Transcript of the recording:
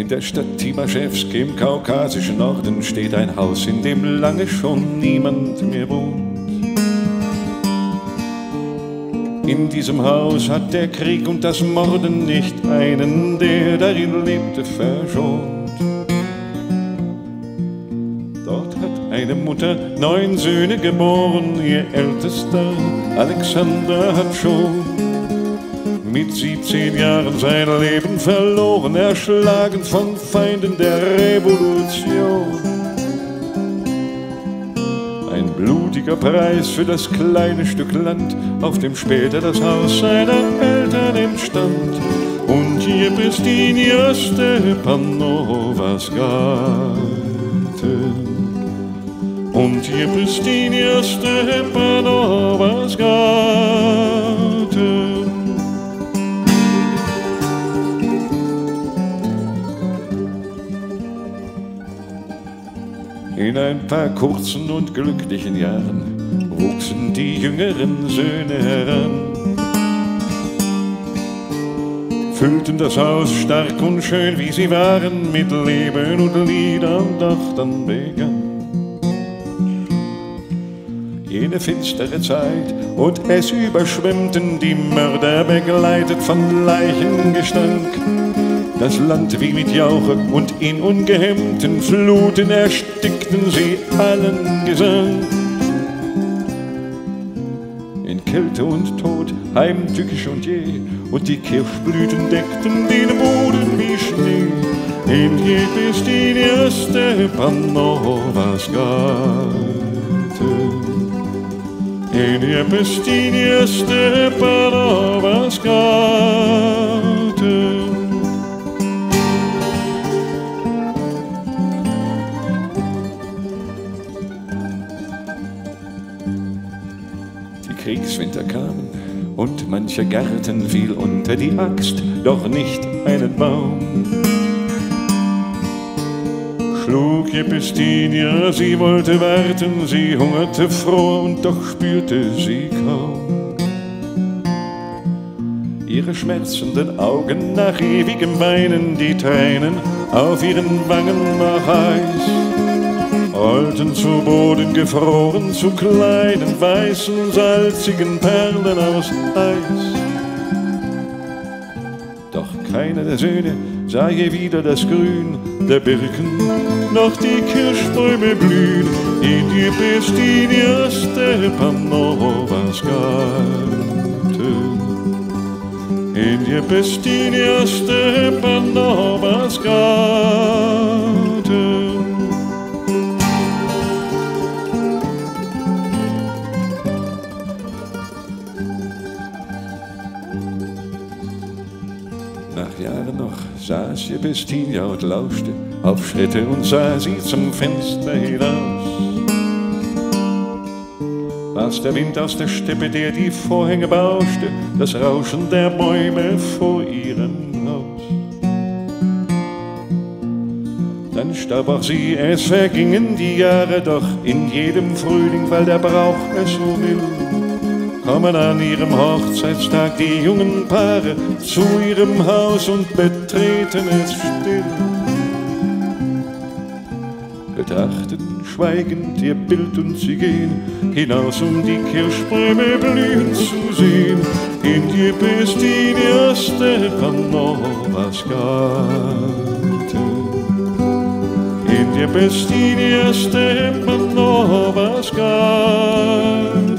der Stadt Timaschewsk im kaukasischen Norden steht ein Haus, in dem lange schon niemand mehr wohnt. In diesem Haus hat der Krieg und das Morden nicht einen, der darin lebte, verschont. Dort hat eine Mutter 9 Söhne geboren, ihr ältester Alexander hat schon mit 17 Jahren sein Leben verloren, erschlagen von Feinden der Revolution. Ein blutiger Preis für das kleine Stück Land, auf dem später das Haus seiner Eltern entstand. Und hier Pristinja Stepanovas Garten. Und hier Pristinja Stepanovas Garten. In ein paar kurzen und glücklichen Jahren wuchsen die jüngeren Söhne heran, füllten das Haus stark und schön, wie sie waren, mit Leben und Liedern, doch dann begann jene finstere Zeit und es überschwemmten die Mörder, begleitet von Leichengestank. Das Land wie mit Jauche und in ungehemmten Fluten erstickten sie allen Gesang. In Kälte und Tod, heimtückisch und jäh, und die Kirschblüten deckten den Boden wie Schnee. In Pristinja Stepanovas Garten. In Pristinja Stepanovas Garten. Kriegswinter kamen und mancher Garten fiel unter die Axt, doch nicht einen Baum schlug Pristinja, sie wollte warten, sie hungerte froh und doch spürte sie kaum ihre schmerzenden Augen nach ewigem Weinen, die Tränen auf ihren Wangen noch heiß. Rollten zu Boden gefroren, zu kleinen, weißen, salzigen Perlen aus Eis. Doch keiner der Söhne sah je wieder das Grün der Birken, noch die Kirschbäume blühen in die Pristinja Stepanovas Garten. In die Pristinja Stepanovas Garten. Nach Jahren noch saß Pristinja und lauschte auf Schritte und sah sie zum Fenster hinaus. War's der Wind aus der Steppe, der die Vorhänge bauschte, das Rauschen der Bäume vor ihrem Haus. Dann starb auch sie, es vergingen die Jahre, doch in jedem Frühling, weil der Brauch es so will, kommen an ihrem Hochzeitstag die jungen Paare zu ihrem Haus und betreten es still. Betrachten schweigend ihr Bild und sie gehen hinaus, um die Kirschbäume blühen zu sehen. In die Pristinja Stepanovas Garten. In die Pristinja Stepanovas Garten.